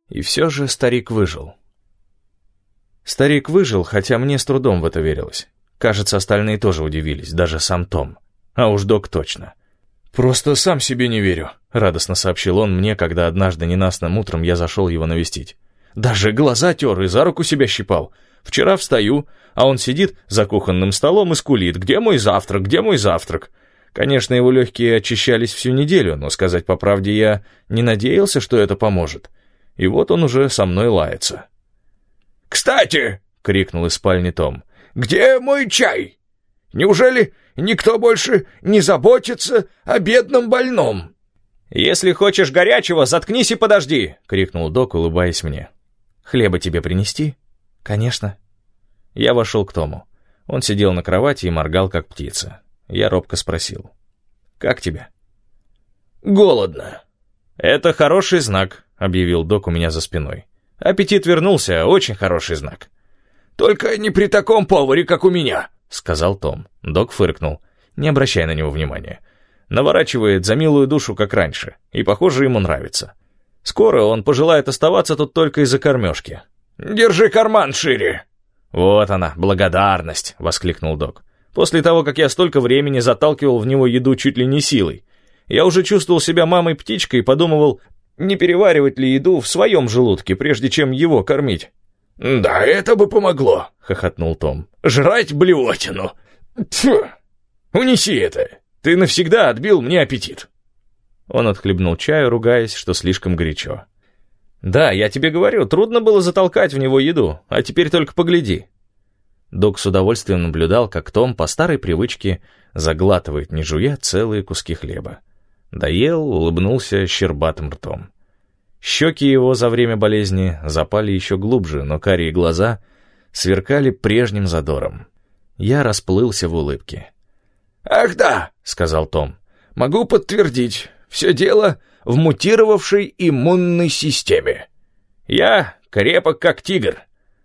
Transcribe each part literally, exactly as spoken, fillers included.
И все же старик выжил. Старик выжил, хотя мне с трудом в это верилось. Кажется, остальные тоже удивились, даже сам Том. А уж док точно. «Просто сам себе не верю», — радостно сообщил он мне, когда однажды ненастным утром я зашел его навестить. «Даже глаза тер и за руку себя щипал. Вчера встаю, а он сидит за кухонным столом и скулит: «Где мой завтрак? Где мой завтрак?» Конечно, его легкие очищались всю неделю, но, сказать по правде, я не надеялся, что это поможет. И вот он уже со мной лается. «Кстати!» — крикнул из спальни Том. «Где мой чай? Неужели никто больше не заботится о бедном больном?» «Если хочешь горячего, заткнись и подожди!» — крикнул док, улыбаясь мне. «Хлеба тебе принести?» «Конечно». Я вошел к Тому. Он сидел на кровати и моргал, как птица. Я робко спросил: «Как тебе?» «Голодно». «Это хороший знак», — объявил док у меня за спиной. «Аппетит вернулся, очень хороший знак». «Только не при таком поваре, как у меня», — сказал Том. Док фыркнул. Не обращай на него внимания. Наворачивает за милую душу, как раньше, и, похоже, ему нравится. Скоро он пожелает оставаться тут только из-за кормежки. «Держи карман шире». «Вот она, благодарность», — воскликнул док. «После того, как я столько времени заталкивал в него еду чуть ли не силой, я уже чувствовал себя мамой-птичкой и подумывал, не переваривать ли еду в своем желудке, прежде чем его кормить». «Да, это бы помогло», — хохотнул Том. «Жрать блевотину! Тьфу! Унеси это! Ты навсегда отбил мне аппетит!» Он отхлебнул чаю, ругаясь, что слишком горячо. «Да, я тебе говорю, трудно было затолкать в него еду, а теперь только погляди». Док с удовольствием наблюдал, как Том по старой привычке заглатывает, не жуя, целые куски хлеба. Доел, улыбнулся щербатым ртом. Щеки его за время болезни запали еще глубже, но карие глаза сверкали прежним задором. Я расплылся в улыбке. «Ах да», — сказал Том, — «могу подтвердить, все дело в мутировавшей иммунной системе. Я крепок, как тигр».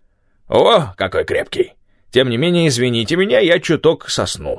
«О, какой крепкий! Тем не менее, извините меня, я чуток сосну».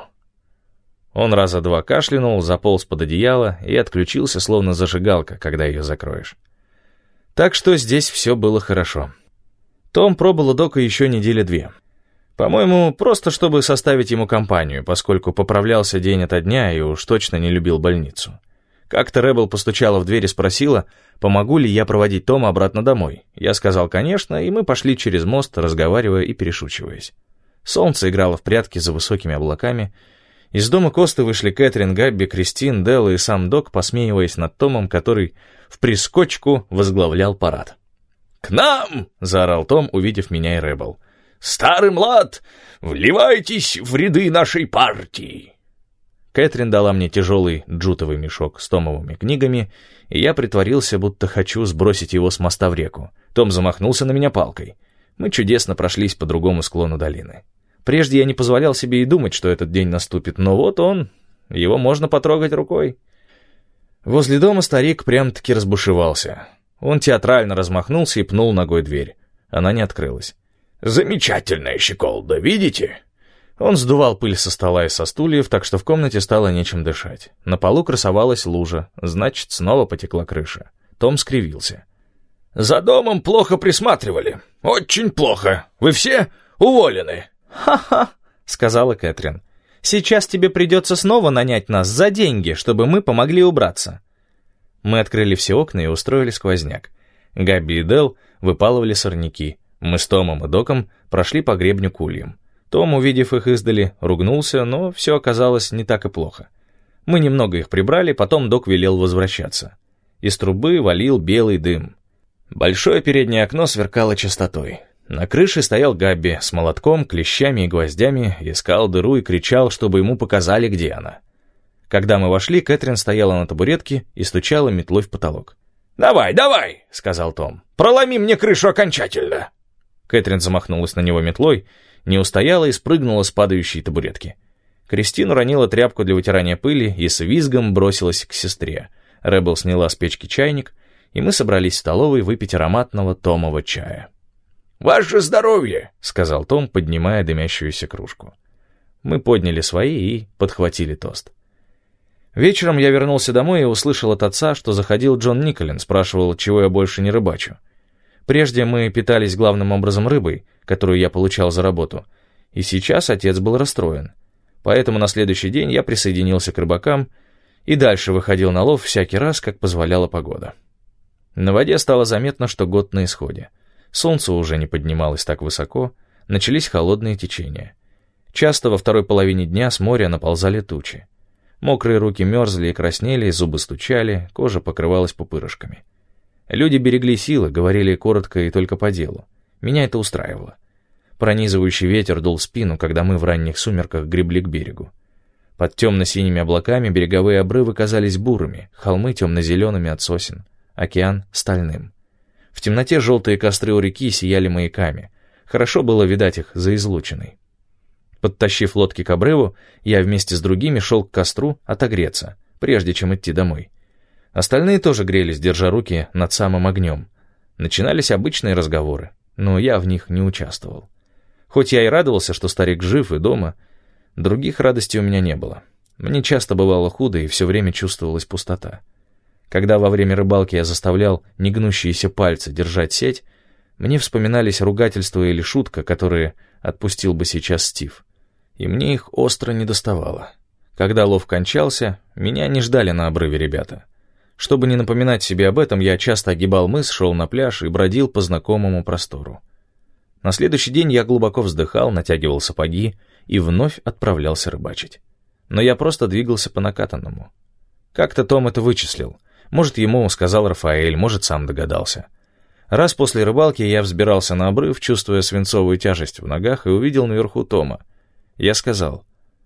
Он раза два кашлянул, заполз под одеяло и отключился, словно зажигалка, когда ее закроешь. Так что здесь все было хорошо. Том пробыл у дока еще недели две. По-моему, просто чтобы составить ему компанию, поскольку поправлялся день ото дня и уж точно не любил больницу. Как-то Рэббл постучала в дверь и спросила, помогу ли я проводить Тома обратно домой. Я сказал «конечно», и мы пошли через мост, разговаривая и перешучиваясь. Солнце играло в прятки за высокими облаками. Из дома Косты вышли Кэтрин, Габби, Кристин, Делла и сам док, посмеиваясь над Томом, который в прискочку возглавлял парад. «К нам!» — заорал Том, увидев меня и Рэббл. «Старый млад, вливайтесь в ряды нашей партии!» Кэтрин дала мне тяжелый джутовый мешок с томовыми книгами, и я притворился, будто хочу сбросить его с моста в реку. Том замахнулся на меня палкой. Мы чудесно прошлись по другому склону долины. Прежде я не позволял себе и думать, что этот день наступит, но вот он, его можно потрогать рукой. Возле дома старик прям-таки разбушевался. Он театрально размахнулся и пнул ногой дверь. Она не открылась. «Замечательная щеколда, видите?» Он сдувал пыль со стола и со стульев, так что в комнате стало нечем дышать. На полу красовалась лужа, значит, снова потекла крыша. Том скривился. «За домом плохо присматривали. Очень плохо. Вы все уволены». «Ха-ха», — сказала Кэтрин. «Сейчас тебе придется снова нанять нас за деньги, чтобы мы помогли убраться». Мы открыли все окна и устроили сквозняк. Габби и Дел выпалывали сорняки. Мы с Томом и Доком прошли по гребню к ульям. Том, увидев их издали, ругнулся, но все оказалось не так и плохо. Мы немного их прибрали, потом Док велел возвращаться. Из трубы валил белый дым. Большое переднее окно сверкало чистотой. На крыше стоял Габби с молотком, клещами и гвоздями, искал дыру и кричал, чтобы ему показали, где она. Когда мы вошли, Кэтрин стояла на табуретке и стучала метлой в потолок. «Давай, давай!» — сказал Том. «Проломи мне крышу окончательно!» Кэтрин замахнулась на него метлой, не устояла и спрыгнула с падающей табуретки. Кристин уронила тряпку для вытирания пыли и с визгом бросилась к сестре. Рэббл сняла с печки чайник, и мы собрались в столовой выпить ароматного томового чая. «Ваше здоровье!» — сказал Том, поднимая дымящуюся кружку. Мы подняли свои и подхватили тост. Вечером я вернулся домой и услышал от отца, что заходил Джон Николин, спрашивал, чего я больше не рыбачу. Прежде мы питались главным образом рыбой, которую я получал за работу, и сейчас отец был расстроен. Поэтому на следующий день я присоединился к рыбакам и дальше выходил на лов всякий раз, как позволяла погода. На воде стало заметно, что год на исходе. Солнце уже не поднималось так высоко, начались холодные течения. Часто во второй половине дня с моря наползали тучи. Мокрые руки мерзли и краснели, зубы стучали, кожа покрывалась пупырышками. Люди берегли силы, говорили коротко и только по делу. Меня это устраивало. Пронизывающий ветер дул в спину, когда мы в ранних сумерках гребли к берегу. Под темно-синими облаками береговые обрывы казались бурыми, холмы темно-зелеными от сосен, океан — стальным. В темноте желтые костры у реки сияли маяками. Хорошо было видать их за излучиной. Подтащив лодки к обрыву, я вместе с другими шел к костру отогреться, прежде чем идти домой. Остальные тоже грелись, держа руки над самым огнем. Начинались обычные разговоры, но я в них не участвовал. Хоть я и радовался, что старик жив и дома, других радостей у меня не было. Мне часто бывало худо, и все время чувствовалась пустота. Когда во время рыбалки я заставлял негнущиеся пальцы держать сеть, мне вспоминались ругательства или шутка, которые отпустил бы сейчас Стив. И мне их остро недоставало. Когда лов кончался, меня не ждали на обрыве ребята. Чтобы не напоминать себе об этом, я часто огибал мыс, шел на пляж и бродил по знакомому простору. На следующий день я глубоко вздыхал, натягивал сапоги и вновь отправлялся рыбачить. Но я просто двигался по накатанному. Как-то Том это вычислил. Может, ему сказал Рафаэль, может, сам догадался. Раз после рыбалки я взбирался на обрыв, чувствуя свинцовую тяжесть в ногах, и увидел наверху Тома. Я сказал: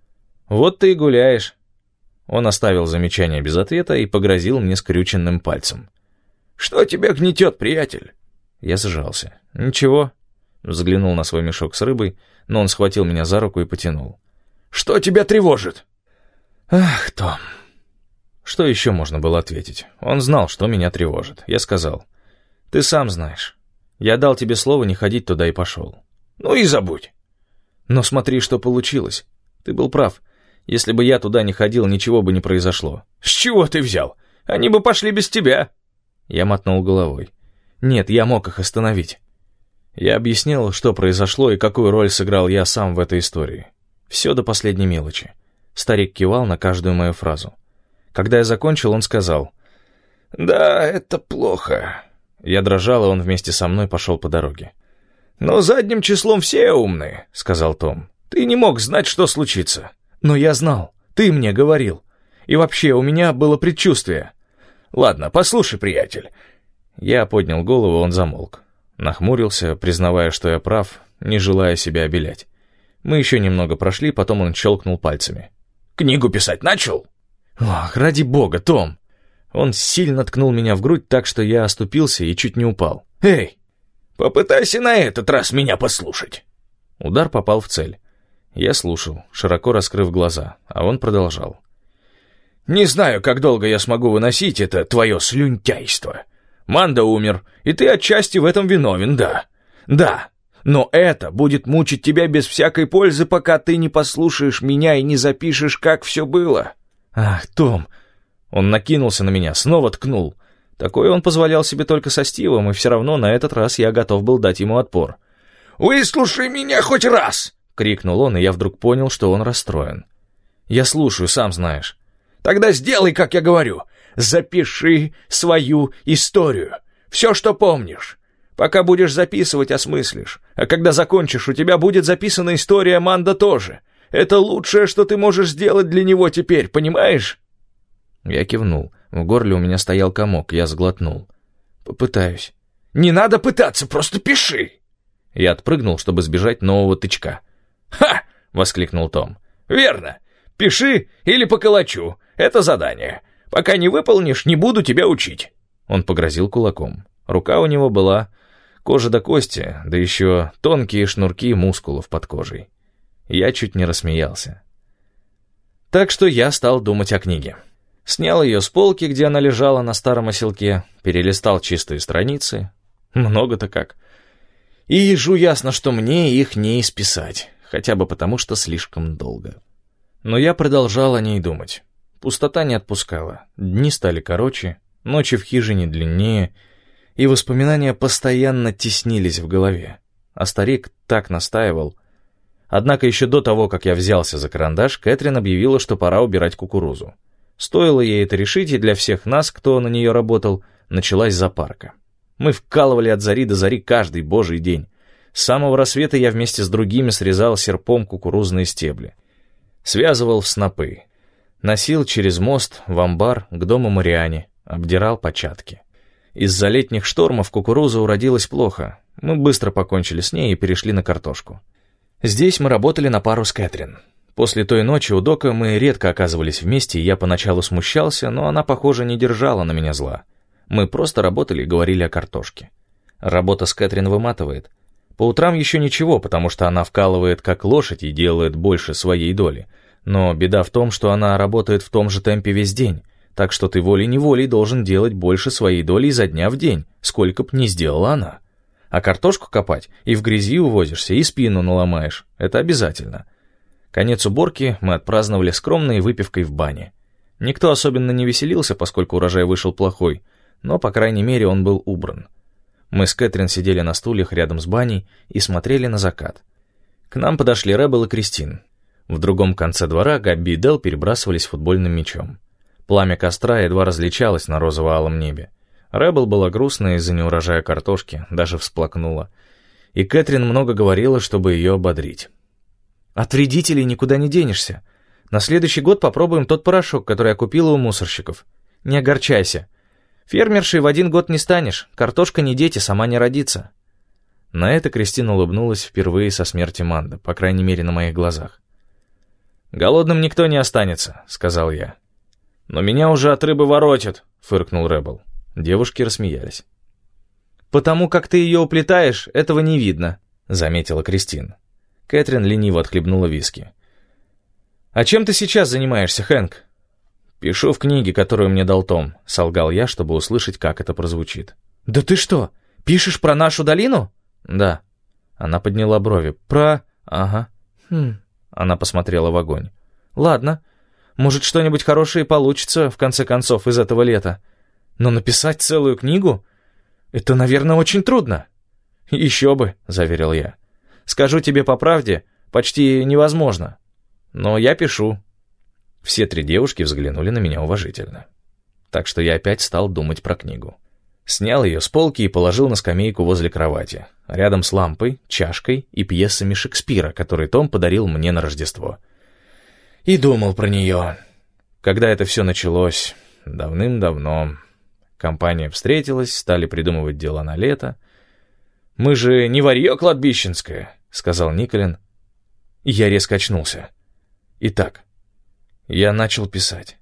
«Вот ты и гуляешь». Он оставил замечание без ответа и погрозил мне скрюченным пальцем. «Что тебя гнетет, приятель?» Я сжался. «Ничего». Взглянул на свой мешок с рыбой, но он схватил меня за руку и потянул. «Что тебя тревожит?» «Ах, Том». Что еще можно было ответить? Он знал, что меня тревожит. Я сказал: «Ты сам знаешь. Я дал тебе слово не ходить туда и пошел». «Ну и забудь». «Но смотри, что получилось. Ты был прав. Если бы я туда не ходил, ничего бы не произошло». «С чего ты взял? Они бы пошли без тебя». Я мотнул головой. «Нет, я мог их остановить». Я объяснил, что произошло и какую роль сыграл я сам в этой истории. Все до последней мелочи. Старик кивал на каждую мою фразу. Когда я закончил, он сказал: «Да, это плохо». Я дрожал, и он вместе со мной пошел по дороге. «Но задним числом все умные», — сказал Том. «Ты не мог знать, что случится». «Но я знал. Ты мне говорил. И вообще, у меня было предчувствие». «Ладно, послушай, приятель». Я поднял голову, он замолк. Нахмурился, признавая, что я прав, не желая себя обелять. Мы еще немного прошли, потом он щелкнул пальцами. «Книгу писать начал?» «Ох, ради бога, Том!» Он сильно ткнул меня в грудь так, что я оступился и чуть не упал. «Эй, попытайся на этот раз меня послушать». Удар попал в цель. Я слушал, широко раскрыв глаза, а он продолжал. «Не знаю, как долго я смогу выносить это твое слюнтяйство. Манда умер, и ты отчасти в этом виновен, да. Да, но это будет мучить тебя без всякой пользы, пока ты не послушаешь меня и не запишешь, как все было». «Ах, Том!» Он накинулся на меня, снова ткнул. Такое он позволял себе только со Стивом, и все равно на этот раз я готов был дать ему отпор. «Выслушай меня хоть раз!» — крикнул он, и я вдруг понял, что он расстроен. «Я слушаю, сам знаешь». «Тогда сделай, как я говорю. Запиши свою историю. Все, что помнишь. Пока будешь записывать, осмыслишь. А когда закончишь, у тебя будет записана история Манда тоже. Это лучшее, что ты можешь сделать для него теперь, понимаешь?» Я кивнул. В горле у меня стоял комок, я сглотнул. «Попытаюсь». «Не надо пытаться, просто пиши!» Я отпрыгнул, чтобы сбежать нового тычка. «Ха!» — воскликнул Том. «Верно. Пиши или поколочу. Это задание. Пока не выполнишь, не буду тебя учить». Он погрозил кулаком. Рука у него была кожа до кости, да еще тонкие шнурки мускулов под кожей. Я чуть не рассмеялся. Так что я стал думать о книге. Снял ее с полки, где она лежала на старом оселке, перелистал чистые страницы. Много-то как. И ежу ясно, что мне их не исписать, хотя бы потому, что слишком долго. Но я продолжал о ней думать. Пустота не отпускала, дни стали короче, ночи в хижине длиннее, и воспоминания постоянно теснились в голове. А старик так настаивал. Однако еще до того, как я взялся за карандаш, Кэтрин объявила, что пора убирать кукурузу. Стоило ей это решить, и для всех нас, кто на нее работал, началась запарка. Мы вкалывали от зари до зари каждый божий день. С самого рассвета я вместе с другими срезал серпом кукурузные стебли. Связывал в снопы. Носил через мост в амбар к дому Мариане, обдирал початки. Из-за летних штормов кукуруза уродилась плохо. Мы быстро покончили с ней и перешли на картошку. Здесь мы работали на пару с Кэтрин. После той ночи у Дока мы редко оказывались вместе, и я поначалу смущался, но она, похоже, не держала на меня зла. Мы просто работали и говорили о картошке. Работа с Кэтрин выматывает. По утрам еще ничего, потому что она вкалывает как лошадь и делает больше своей доли. Но беда в том, что она работает в том же темпе весь день, так что ты волей-неволей должен делать больше своей доли изо дня в день, сколько б ни сделала она. А картошку копать и в грязи увозишься, и спину наломаешь. Это обязательно. Конец уборки мы отпраздновали скромной выпивкой в бане. Никто особенно не веселился, поскольку урожай вышел плохой, но, по крайней мере, он был убран. Мы с Кэтрин сидели на стульях рядом с баней и смотрели на закат. К нам подошли Рэббл и Кристин. В другом конце двора Габби и Дел перебрасывались футбольным мячом. Пламя костра едва различалось на розово-алом небе. Рэббл была грустная из-за неурожая картошки, даже всплакнула. И Кэтрин много говорила, чтобы ее ободрить. «От вредителей никуда не денешься. На следующий год попробуем тот порошок, который я купила у мусорщиков. Не огорчайся. Фермершей в один год не станешь, картошка не дети, сама не родится». На это Кристина улыбнулась впервые со смерти Манды, по крайней мере, на моих глазах. «Голодным никто не останется», — сказал я. «Но меня уже от рыбы воротит», — фыркнул Рэббл. Девушки рассмеялись. «Потому как ты ее уплетаешь, этого не видно», — заметила Кристин. Кэтрин лениво отхлебнула виски. «А чем ты сейчас занимаешься, Хэнк?» «Пишу в книге, которую мне дал Том», — солгал я, чтобы услышать, как это прозвучит. «Да ты что, пишешь про нашу долину?» «Да». Она подняла брови. «Про...» «Ага». «Хм...» Она посмотрела в огонь. «Ладно. Может, что-нибудь хорошее получится, в конце концов, из этого лета. Но написать целую книгу? Это, наверное, очень трудно». «Еще бы», — заверил я. «Скажу тебе по правде, почти невозможно. Но я пишу». Все три девушки взглянули на меня уважительно. Так что я опять стал думать про книгу. Снял ее с полки и положил на скамейку возле кровати, рядом с лампой, чашкой и пьесами Шекспира, которые Том подарил мне на Рождество. И думал про нее. Когда это все началось? Давным-давно. Компания встретилась, стали придумывать дела на лето. «Мы же не варьё кладбищенское», — сказал Николин. И я резко очнулся. Итак, я начал писать.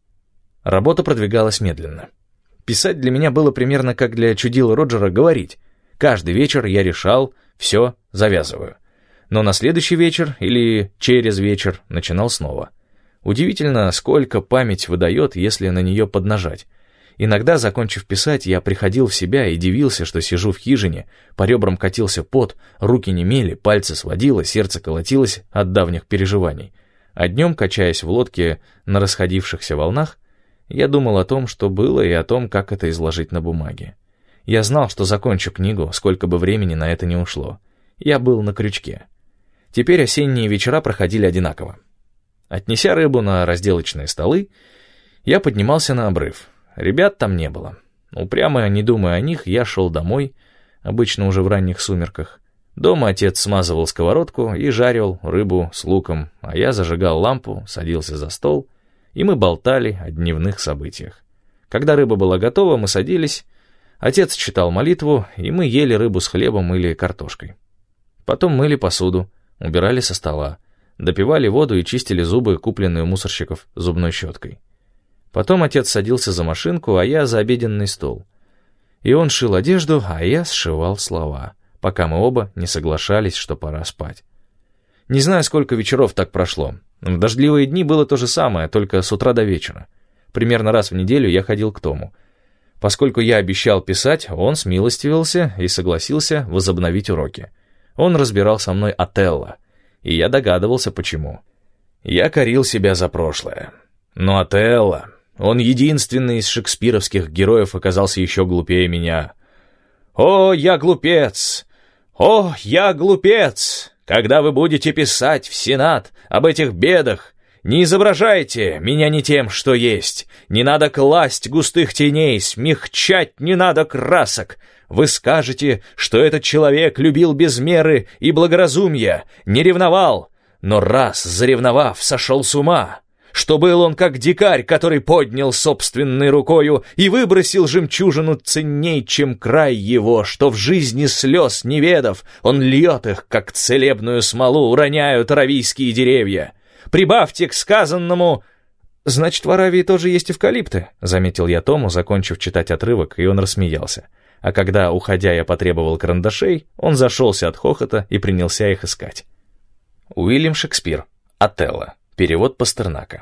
Работа продвигалась медленно. Писать для меня было примерно как для чудила Роджера говорить. Каждый вечер я решал, все, завязываю. Но на следующий вечер или через вечер начинал снова. Удивительно, сколько память выдает, если на нее поднажать. Иногда, закончив писать, я приходил в себя и дивился, что сижу в хижине, по ребрам катился пот, руки немели, пальцы сводило, сердце колотилось от давних переживаний. А днем, качаясь в лодке на расходившихся волнах, я думал о том, что было, и о том, как это изложить на бумаге. Я знал, что закончу книгу, сколько бы времени на это не ушло. Я был на крючке. Теперь осенние вечера проходили одинаково. Отнеся рыбу на разделочные столы, я поднимался на обрыв. Ребят там не было. Упрямо не думая о них, я шел домой, обычно уже в ранних сумерках. Дома отец смазывал сковородку и жарил рыбу с луком, а я зажигал лампу, садился за стол, и мы болтали о дневных событиях. Когда рыба была готова, мы садились, отец читал молитву, и мы ели рыбу с хлебом или картошкой. Потом мыли посуду, убирали со стола, допивали воду и чистили зубы, купленные у мусорщиков, зубной щеткой. Потом отец садился за машинку, а я за обеденный стол. И он шил одежду, а я сшивал слова, пока мы оба не соглашались, что пора спать. Не знаю, сколько вечеров так прошло. В дождливые дни было то же самое, только с утра до вечера. Примерно раз в неделю я ходил к Тому. Поскольку я обещал писать, он смилостивился и согласился возобновить уроки. Он разбирал со мной Отелло, и я догадывался, почему. Я корил себя за прошлое. Но Отелло, он единственный из шекспировских героев, оказался еще глупее меня. «О, я глупец! О, я глупец! Когда вы будете писать в Сенат об этих бедах, не изображайте меня не тем, что есть. Не надо класть густых теней, смягчать не надо красок. Вы скажете, что этот человек любил без меры и благоразумия, не ревновал, но раз заревновав, сошел с ума. Что был он как дикарь, который поднял собственной рукою и выбросил жемчужину ценней, чем край его, что в жизни слез не ведав, он льет их, как целебную смолу уроняют аравийские деревья. Прибавьте к сказанному... «Значит, в Аравии тоже есть эвкалипты», — заметил я Тому, закончив читать отрывок, и он рассмеялся. А когда, уходя, я потребовал карандашей, он зашелся от хохота и принялся их искать. Уильям Шекспир. Отелло. Перевод Пастернака.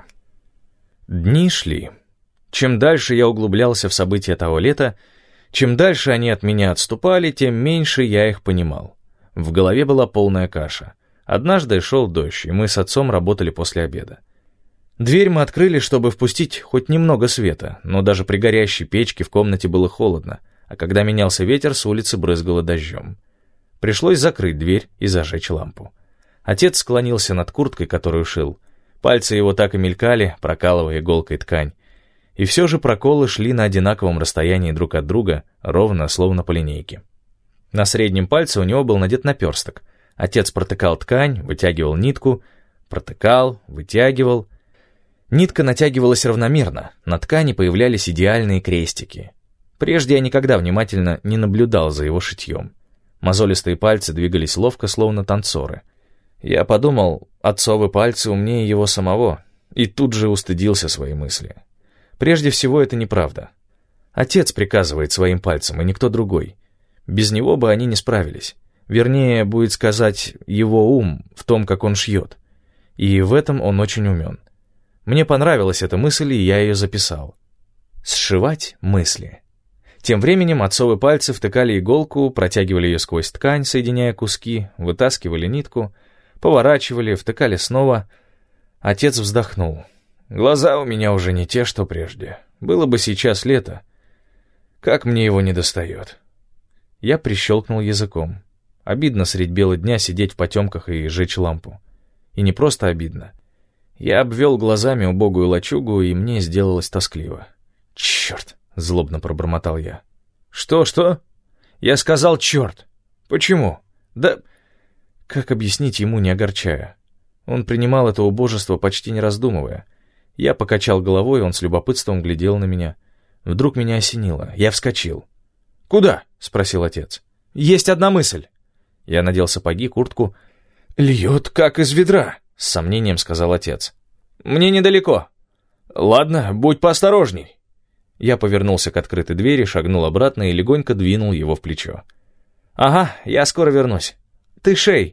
Дни шли. Чем дальше я углублялся в события того лета, чем дальше они от меня отступали, тем меньше я их понимал. В голове была полная каша. Однажды шел дождь, и мы с отцом работали после обеда. Дверь мы открыли, чтобы впустить хоть немного света, но даже при горящей печке в комнате было холодно, а когда менялся ветер, с улицы брызгало дождем. Пришлось закрыть дверь и зажечь лампу. Отец склонился над курткой, которую шил. Пальцы его так и мелькали, прокалывая иголкой ткань. И все же проколы шли на одинаковом расстоянии друг от друга, ровно, словно по линейке. На среднем пальце у него был надет наперсток. Отец протыкал ткань, вытягивал нитку, протыкал, вытягивал. Нитка натягивалась равномерно, на ткани появлялись идеальные крестики. Прежде я никогда внимательно не наблюдал за его шитьем. Мозолистые пальцы двигались ловко, словно танцоры. Я подумал, отцовы пальцы умнее его самого, и тут же устыдился своей мысли. Прежде всего, это неправда. Отец приказывает своим пальцам, и никто другой. Без него бы они не справились. Вернее, будет сказать, его ум в том, как он шьет. И в этом он очень умен. Мне понравилась эта мысль, и я ее записал. Сшивать мысли. Тем временем отцовы пальцы втыкали иголку, протягивали ее сквозь ткань, соединяя куски, вытаскивали нитку, поворачивали, втыкали снова. Отец вздохнул. Глаза у меня уже не те, что прежде. Было бы сейчас лето. Как мне его недостает. Я прищелкнул языком. Обидно средь бела дня сидеть в потемках и жечь лампу. И не просто обидно. Я обвел глазами убогую лачугу, и мне сделалось тоскливо. «Черт!» — злобно пробормотал я. «Что, что?» «Я сказал черт!» «Почему?» «Да...» Как объяснить ему, не огорчая? Он принимал это убожество, почти не раздумывая. Я покачал головой, он с любопытством глядел на меня. Вдруг меня осенило. Я вскочил. «Куда?» — спросил отец. «Есть одна мысль». Я надел сапоги, куртку. «Льет, как из ведра», — с сомнением сказал отец. «Мне недалеко». «Ладно, будь поосторожней». Я повернулся к открытой двери, шагнул обратно и легонько двинул его в плечо. «Ага, я скоро вернусь. Ты шей».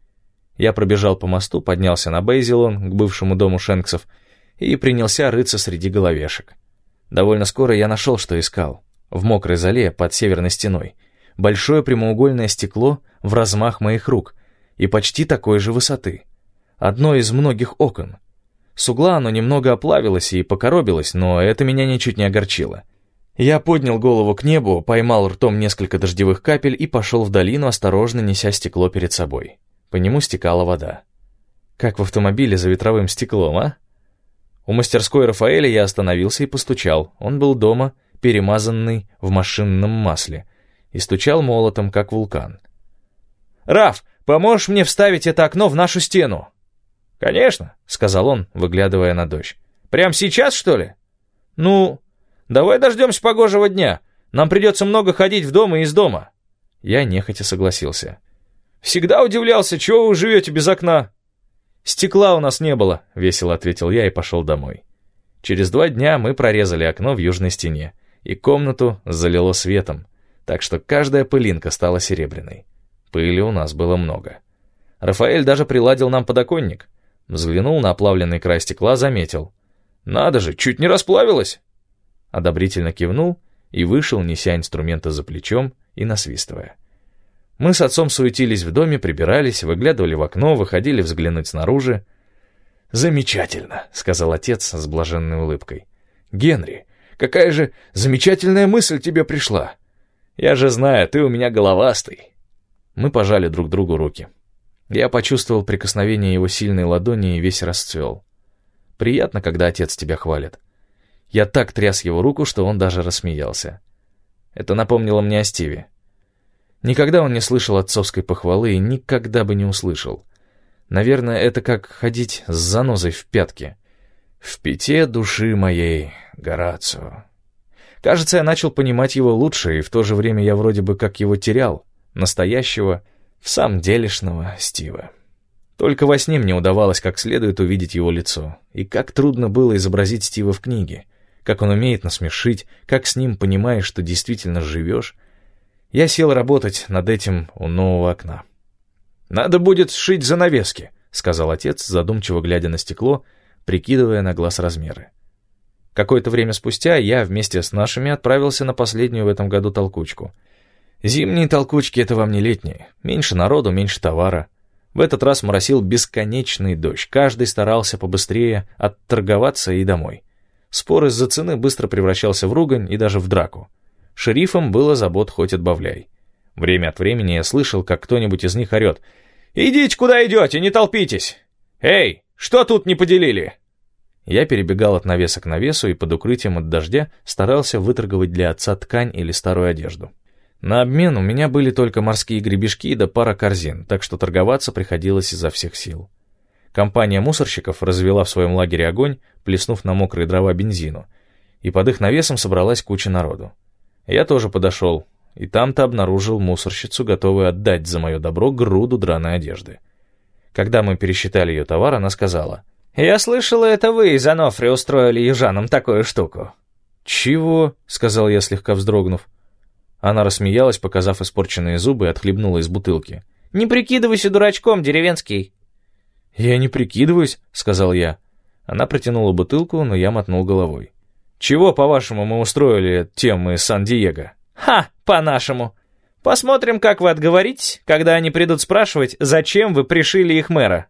Я пробежал по мосту, поднялся на Бейзилон, к бывшему дому Шенксов, и принялся рыться среди головешек. Довольно скоро я нашел, что искал. В мокрой зале под северной стеной. Большое прямоугольное стекло в размах моих рук и почти такой же высоты. Одно из многих окон. С угла оно немного оплавилось и покоробилось, но это меня ничуть не огорчило. Я поднял голову к небу, поймал ртом несколько дождевых капель и пошел в долину, осторожно неся стекло перед собой. По нему стекала вода. Как в автомобиле за ветровым стеклом, а? У мастерской Рафаэля я остановился и постучал. Он был дома, перемазанный в машинном масле, и стучал молотом, как вулкан. «Раф, поможешь мне вставить это окно в нашу стену?» «Конечно», — сказал он, выглядывая на дождь. «Прямо сейчас, что ли?» «Ну, давай дождемся погожего дня. Нам придется много ходить в дом и из дома». Я нехотя согласился. «Всегда удивлялся, чего вы живете без окна?» «Стекла у нас не было», — весело ответил я и пошел домой. Через два дня мы прорезали окно в южной стене, и комнату залило светом, так что каждая пылинка стала серебряной. Пыли у нас было много. Рафаэль даже приладил нам подоконник. Взглянул на оплавленный край стекла, заметил. «Надо же, чуть не расплавилось!» Одобрительно кивнул и вышел, неся инструменты за плечом и насвистывая. Мы с отцом суетились в доме, прибирались, выглядывали в окно, выходили взглянуть снаружи. «Замечательно», — сказал отец с блаженной улыбкой. «Генри, какая же замечательная мысль тебе пришла!» Я же знаю, ты у меня головастый». Мы пожали друг другу руки. Я почувствовал прикосновение его сильной ладони и весь расцвел. Приятно, когда отец тебя хвалит. Я так тряс его руку, что он даже рассмеялся. Это напомнило мне о Стиве. Никогда он не слышал отцовской похвалы и никогда бы не услышал. Наверное, это как ходить с занозой в пятке. «В пяте души моей, Горацио». Кажется, я начал понимать его лучше, и в то же время я вроде бы как его терял, настоящего, в самом делешного Стива. Только во сне мне удавалось как следует увидеть его лицо, и как трудно было изобразить Стива в книге, как он умеет насмешить, как с ним понимаешь, что действительно живешь. Я сел работать над этим у нового окна. «Надо будет сшить занавески», — сказал отец, задумчиво глядя на стекло, прикидывая на глаз размеры. Какое-то время спустя я вместе с нашими отправился на последнюю в этом году толкучку. Зимние толкучки — это вам не летние. Меньше народу, меньше товара. В этот раз моросил бесконечный дождь. Каждый старался побыстрее отторговаться и домой. Спор из-за цены быстро превращался в ругань и даже в драку. Шерифам было забот хоть отбавляй. Время от времени я слышал, как кто-нибудь из них орет: «Идите, куда идете, не толпитесь! Эй, что тут не поделили?» Я перебегал от навеса к навесу и под укрытием от дождя старался выторговать для отца ткань или старую одежду. На обмен у меня были только морские гребешки да пара корзин, так что торговаться приходилось изо всех сил. Компания мусорщиков развела в своем лагере огонь, плеснув на мокрые дрова бензину, и под их навесом собралась куча народу. Я тоже подошел, и там-то обнаружил мусорщицу, готовую отдать за мое добро груду драной одежды. Когда мы пересчитали ее товар, она сказала: «Я слышала, это вы из Анофри устроили южанам такую штуку». «Чего?» — сказал я, слегка вздрогнув. Она рассмеялась, показав испорченные зубы, и отхлебнула из бутылки. «Не прикидывайся дурачком, деревенский». «Я не прикидываюсь», — сказал я. Она протянула бутылку, но я мотнул головой. «Чего, по-вашему, мы устроили тем из Сан-Диего?» «Ха, по-нашему. Посмотрим, как вы отговоритесь, когда они придут спрашивать, зачем вы пришили их мэра».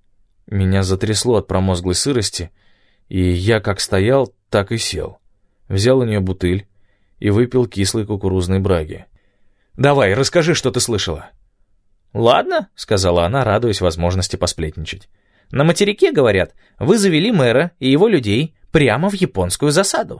Меня затрясло от промозглой сырости, и я как стоял, так и сел. Взял у нее бутыль и выпил кислой кукурузной браги. «Давай, расскажи, что ты слышала». «Ладно», — сказала она, радуясь возможности посплетничать. «На материке, говорят, вы завели мэра и его людей прямо в японскую засаду».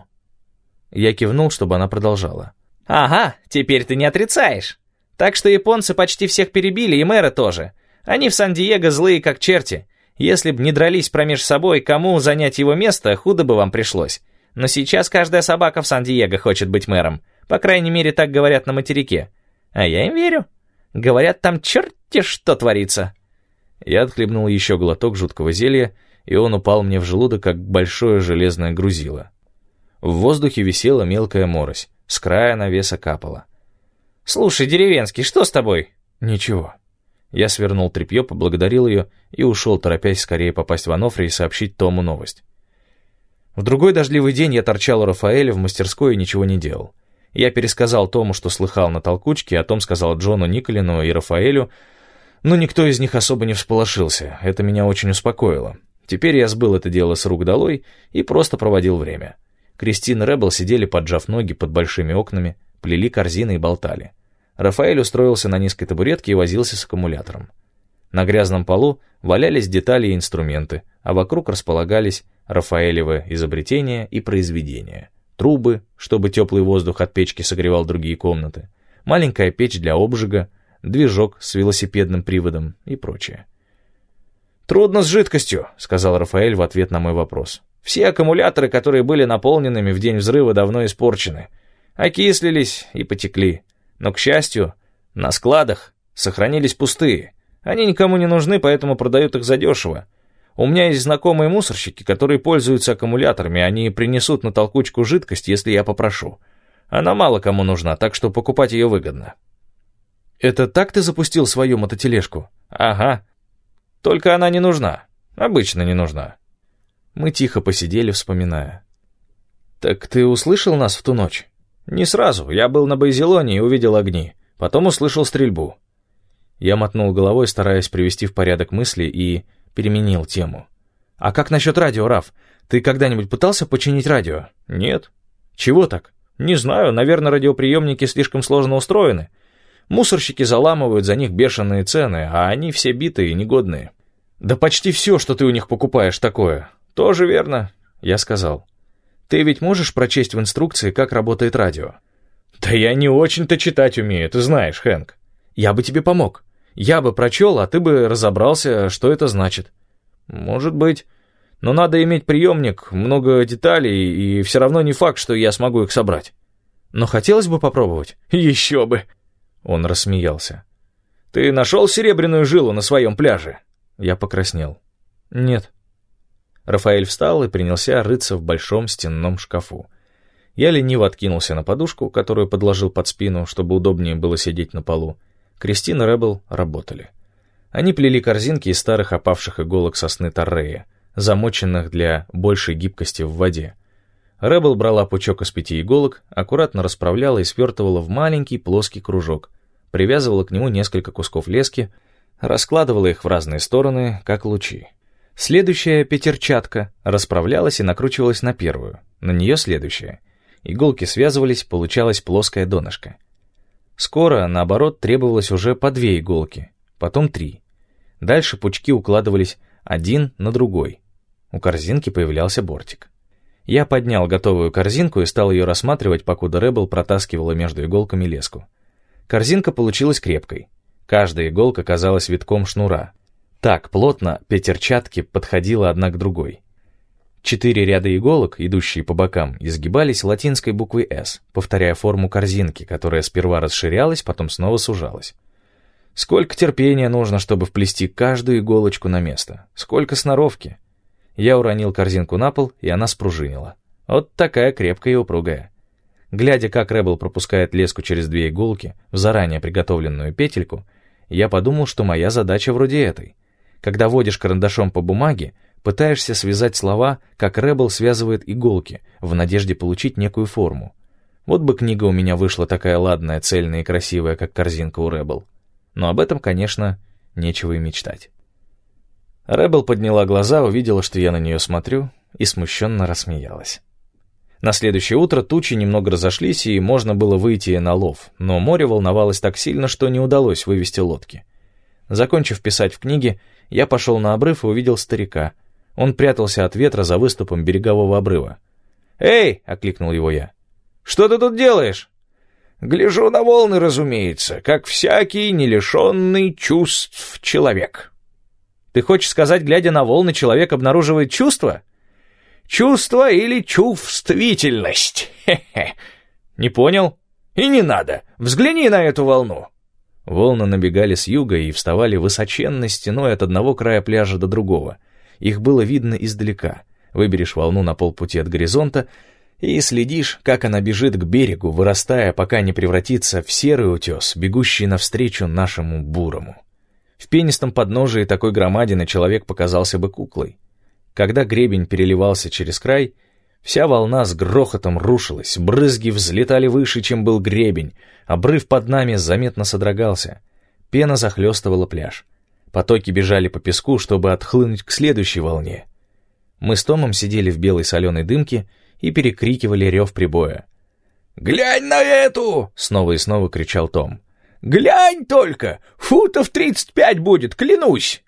Я кивнул, чтобы она продолжала. «Ага, теперь ты не отрицаешь. Так что японцы почти всех перебили, и мэра тоже. Они в Сан-Диего злые как черти. Если б не дрались промеж собой, кому занять его место, худо бы вам пришлось. Но сейчас каждая собака в Сан-Диего хочет быть мэром. По крайней мере, так говорят на материке. А я им верю. Говорят, там черти что творится». Я отхлебнул еще глоток жуткого зелья, и он упал мне в желудок, как большое железное грузило. В воздухе висела мелкая морось, с края навеса капала. «Слушай, деревенский, что с тобой?» «Ничего». Я свернул тряпье, поблагодарил ее и ушел, торопясь скорее попасть в Анофри и сообщить Тому новость. В другой дождливый день я торчал у Рафаэля в мастерской и ничего не делал. Я пересказал Тому, что слыхал на толкучке, а Том сказал Джону Николину и Рафаэлю, но никто из них особо не всполошился. Это меня очень успокоило. Теперь я сбыл это дело с рук долой и просто проводил время. Кристин и Рэббл сидели, поджав ноги под большими окнами, плели корзины и болтали. Рафаэль устроился на низкой табуретке и возился с аккумулятором. На грязном полу валялись детали и инструменты, а вокруг располагались Рафаэлевы изобретения и произведения. Трубы, чтобы теплый воздух от печки согревал другие комнаты, маленькая печь для обжига, движок с велосипедным приводом и прочее. «Трудно с жидкостью», — сказал Рафаэль в ответ на мой вопрос. «Все аккумуляторы, которые были наполненными в день взрыва, давно испорчены. Окислились и потекли. Но, к счастью, на складах сохранились пустые. Они никому не нужны, поэтому продают их задешево. У меня есть знакомые мусорщики, которые пользуются аккумуляторами, они принесут на толкучку жидкость, если я попрошу. Она мало кому нужна, так что покупать ее выгодно». «Это так ты запустил свою мототележку?» «Ага. Только она не нужна. Обычно не нужна». Мы тихо посидели, вспоминая. «Так ты услышал нас в ту ночь?» «Не сразу. Я был на Байзелоне и увидел огни. Потом услышал стрельбу». Я мотнул головой, стараясь привести в порядок мысли, и переменил тему. «А как насчет радио, Раф? Ты когда-нибудь пытался починить радио?» «Нет». «Чего так? Не знаю, наверное, радиоприемники слишком сложно устроены. Мусорщики заламывают за них бешеные цены, а они все битые и негодные. Да почти все, что ты у них покупаешь, такое. Тоже верно, я сказал. Ты ведь можешь прочесть в инструкции, как работает радио? Да я не очень-то читать умею, ты знаешь, Хэнк. Я бы тебе помог. Я бы прочел, а ты бы разобрался, что это значит. Может быть. Но надо иметь приемник, много деталей, и все равно не факт, что я смогу их собрать. Но хотелось бы попробовать. Еще бы. Он рассмеялся. «Ты нашел серебряную жилу на своем пляже?» Я покраснел. «Нет». Рафаэль встал и принялся рыться в большом стенном шкафу. Я лениво откинулся на подушку, которую подложил под спину, чтобы удобнее было сидеть на полу. Кристин и Рэббл работали. Они плели корзинки из старых опавших иголок сосны торрея, замоченных для большей гибкости в воде. Рэббл брала пучок из пяти иголок, аккуратно расправляла и свертывала в маленький плоский кружок, привязывала к нему несколько кусков лески, раскладывала их в разные стороны, как лучи. Следующая пятерчатка расправлялась и накручивалась на первую, на нее следующая. Иголки связывались, получалась плоская донышко. Скоро, наоборот, требовалось уже по две иголки, потом три. Дальше пучки укладывались один на другой. У корзинки появлялся бортик. Я поднял готовую корзинку и стал ее рассматривать, покуда Рэббл протаскивала между иголками леску. Корзинка получилась крепкой. Каждая иголка казалась витком шнура. Так плотно пятерчатки подходила одна к другой. Четыре ряда иголок, идущие по бокам, изгибались латинской буквой «С», повторяя форму корзинки, которая сперва расширялась, потом снова сужалась. Сколько терпения нужно, чтобы вплести каждую иголочку на место? Сколько сноровки? Я уронил корзинку на пол, и она спружинила. Вот такая крепкая и упругая. Глядя, как Рэббл пропускает леску через две иголки в заранее приготовленную петельку, я подумал, что моя задача вроде этой. Когда водишь карандашом по бумаге, пытаешься связать слова, как Рэббл связывает иголки, в надежде получить некую форму. Вот бы книга у меня вышла такая ладная, цельная и красивая, как корзинка у Рэббл. Но об этом, конечно, нечего и мечтать. Рэббл подняла глаза, увидела, что я на нее смотрю, и смущенно рассмеялась. На следующее утро тучи немного разошлись, и можно было выйти на лов, но море волновалось так сильно, что не удалось вывести лодки. Закончив писать в книге, я пошел на обрыв и увидел старика. Он прятался от ветра за выступом берегового обрыва. «Эй!» — окликнул его я. «Что ты тут делаешь?» «Гляжу на волны, разумеется, как всякий не лишенный чувств человек». «Ты хочешь сказать, глядя на волны, человек обнаруживает чувства?» «Чувство или чувствительность? Хе-хе». «Не понял?» «И не надо. Взгляни на эту волну». Волны набегали с юга и вставали высоченной стеной от одного края пляжа до другого. Их было видно издалека. Выберешь волну на полпути от горизонта и следишь, как она бежит к берегу, вырастая, пока не превратится в серый утес, бегущий навстречу нашему бурому. В пенистом подножии такой громадины человек показался бы куклой. Когда гребень переливался через край, вся волна с грохотом рушилась, брызги взлетали выше, чем был гребень, обрыв под нами заметно содрогался. Пена захлестывала пляж. Потоки бежали по песку, чтобы отхлынуть к следующей волне. Мы с Томом сидели в белой соленой дымке и перекрикивали рев прибоя. «Глянь на эту!» — снова и снова кричал Том. «Глянь только! Футов тридцать пять будет, клянусь!»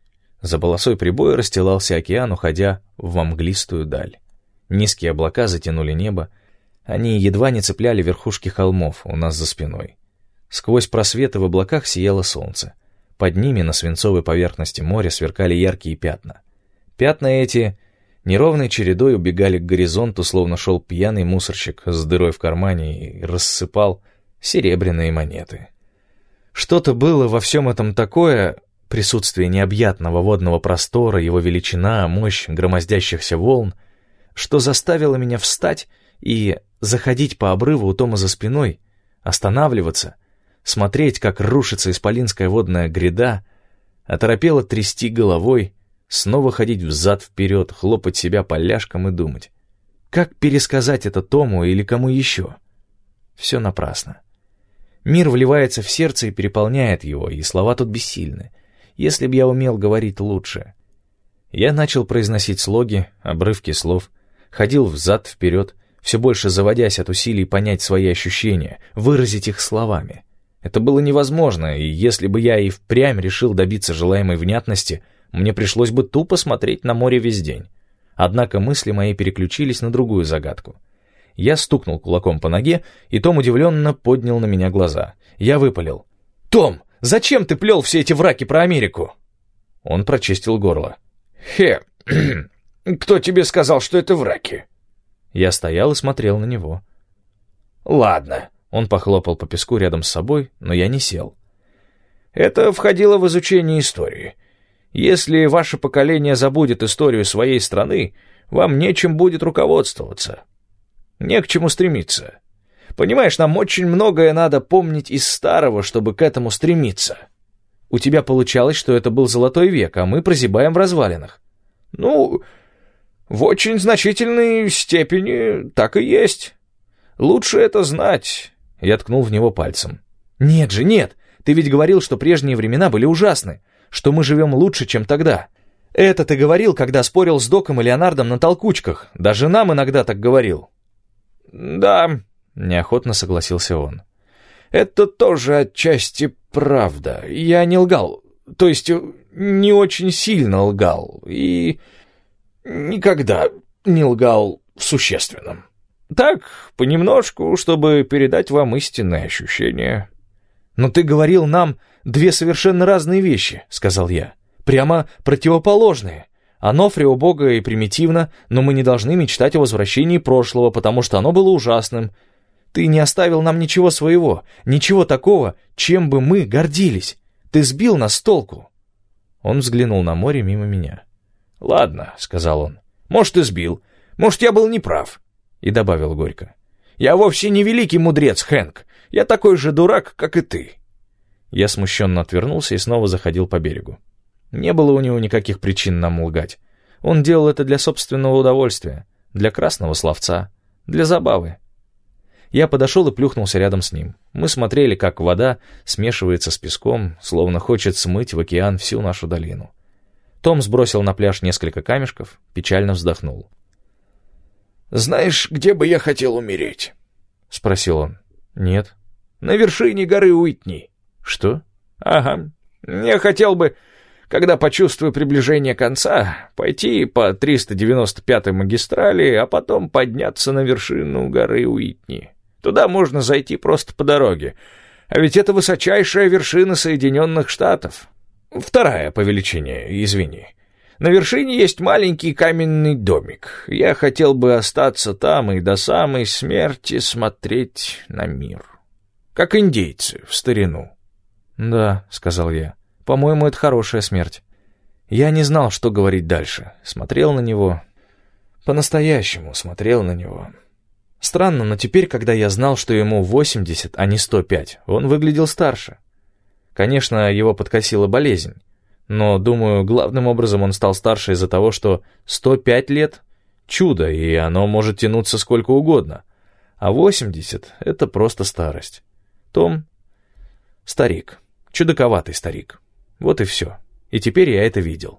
За полосой прибоя расстилался океан, уходя в мглистую даль. Низкие облака затянули небо, они едва не цепляли верхушки холмов у нас за спиной. Сквозь просветы в облаках сияло солнце. Под ними на свинцовой поверхности моря сверкали яркие пятна. Пятна эти неровной чередой убегали к горизонту, словно шел пьяный мусорщик с дырой в кармане и рассыпал серебряные монеты. Что-то было во всем этом такое, присутствие необъятного водного простора, его величина, мощь громоздящихся волн, что заставило меня встать и заходить по обрыву у Тома за спиной, останавливаться, смотреть, как рушится исполинская водная гряда, оторопело трясти головой, снова ходить взад-вперед, хлопать себя по ляжкам и думать, как пересказать это Тому или кому еще. Все напрасно. Мир вливается в сердце и переполняет его, и слова тут бессильны. Если б я умел говорить лучше. Я начал произносить слоги, обрывки слов, ходил взад-вперед, все больше заводясь от усилий понять свои ощущения, выразить их словами. Это было невозможно, и если бы я и впрямь решил добиться желаемой внятности, мне пришлось бы тупо смотреть на море весь день. Однако мысли мои переключились на другую загадку. Я стукнул кулаком по ноге, и Том удивленно поднял на меня глаза. Я выпалил: «Том, зачем ты плел все эти враки про Америку?» Он прочистил горло. «Хе, кто тебе сказал, что это враки?» Я стоял и смотрел на него. «Ладно». Он похлопал по песку рядом с собой, но я не сел. «Это входило в изучение истории. Если ваше поколение забудет историю своей страны, вам нечем будет руководствоваться. Не к чему стремиться. Понимаешь, нам очень многое надо помнить из старого, чтобы к этому стремиться». «У тебя получалось, что это был золотой век, а мы прозябаем в развалинах». «Ну, в очень значительной степени так и есть. Лучше это знать». Я ткнул в него пальцем. «Нет же, нет! Ты ведь говорил, что прежние времена были ужасны, что мы живем лучше, чем тогда. Это ты говорил, когда спорил с Доком и Леонардом на толкучках. Даже нам иногда так говорил». «Да», — неохотно согласился он. «Это тоже отчасти правда. Я не лгал, то есть не очень сильно лгал, и никогда не лгал в существенном. Так, понемножку, чтобы передать вам истинные ощущения». «Но ты говорил нам две совершенно разные вещи», — сказал я. «Прямо противоположные. Анофре убого и примитивно, но мы не должны мечтать о возвращении прошлого, потому что оно было ужасным. Ты не оставил нам ничего своего, ничего такого, чем бы мы гордились. Ты сбил нас с толку». Он взглянул на море мимо меня. «Ладно», — сказал он, — «может, и сбил, может, я был неправ». И добавил горько: «Я вовсе не великий мудрец, Хэнк. Я такой же дурак, как и ты». Я смущенно отвернулся и снова заходил по берегу. Не было у него никаких причин нам лгать. Он делал это для собственного удовольствия, для красного словца, для забавы. Я подошел и плюхнулся рядом с ним. Мы смотрели, как вода смешивается с песком, словно хочет смыть в океан всю нашу долину. Том сбросил на пляж несколько камешков, печально вздохнул. «Знаешь, где бы я хотел умереть?» — спросил он. «Нет». «На вершине горы Уитни». «Что?» «Ага. Я хотел бы, когда почувствую приближение конца, пойти по триста девяносто пятой магистрали, а потом подняться на вершину горы Уитни. Туда можно зайти просто по дороге. А ведь это высочайшая вершина Соединенных Штатов. Вторая по величине, извини. На вершине есть маленький каменный домик. Я хотел бы остаться там и до самой смерти смотреть на мир. Как индейцы в старину». «Да», — сказал я, — «по-моему, это хорошая смерть». Я не знал, что говорить дальше. Смотрел на него. По-настоящему смотрел на него. Странно, но теперь, когда я знал, что ему восемьдесят, а не сто пять, он выглядел старше. Конечно, его подкосила болезнь. Но, думаю, главным образом он стал старше из-за того, что сто пять лет — чудо, и оно может тянуться сколько угодно. А восемьдесят — это просто старость. Том — старик, чудаковатый старик. Вот и все. И теперь я это видел.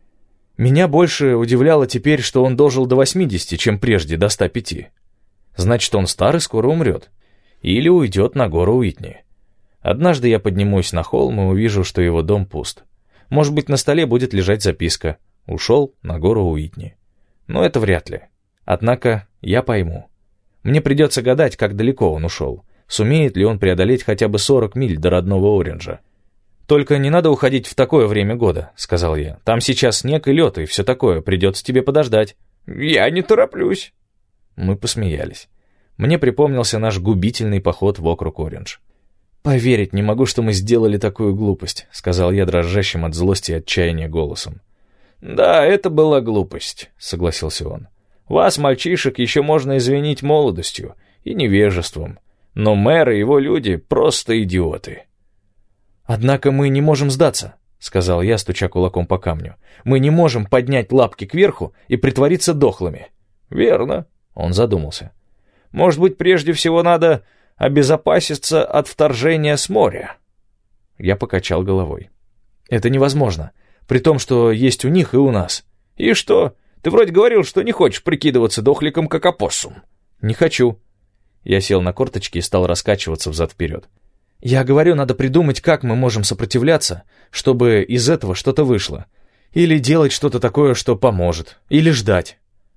Меня больше удивляло теперь, что он дожил до восьмидесяти, чем прежде, до ста пяти. Значит, он стар и скоро умрет. Или уйдет на гору Уитни. Однажды я поднимусь на холм и увижу, что его дом пуст. Может быть, на столе будет лежать записка: «Ушел на гору Уитни». Но это вряд ли. Однако я пойму. Мне придется гадать, как далеко он ушел. Сумеет ли он преодолеть хотя бы сорок миль до родного Ориджа. «Только не надо уходить в такое время года», — сказал я. «Там сейчас снег и лед, и все такое. Придется тебе подождать». «Я не тороплюсь». Мы посмеялись. Мне припомнился наш губительный поход в округ Ориндж. «Поверить не могу, что мы сделали такую глупость», — сказал я дрожащим от злости и отчаяния голосом. «Да, это была глупость», — согласился он. «Вас, мальчишек, еще можно извинить молодостью и невежеством, но мэр и его люди просто идиоты». «Однако мы не можем сдаться», — сказал я, стуча кулаком по камню. «Мы не можем поднять лапки кверху и притвориться дохлыми». «Верно», — он задумался. «Может быть, прежде всего надо обезопаситься от вторжения с моря?» Я покачал головой. «Это невозможно, при том, что есть у них и у нас». «И что? Ты вроде говорил, что не хочешь прикидываться дохликом, как опоссум». «Не хочу». Я сел на корточки и стал раскачиваться взад-вперед. «Я говорю, надо придумать, как мы можем сопротивляться, чтобы из этого что-то вышло. Или делать что-то такое, что поможет. Или ждать.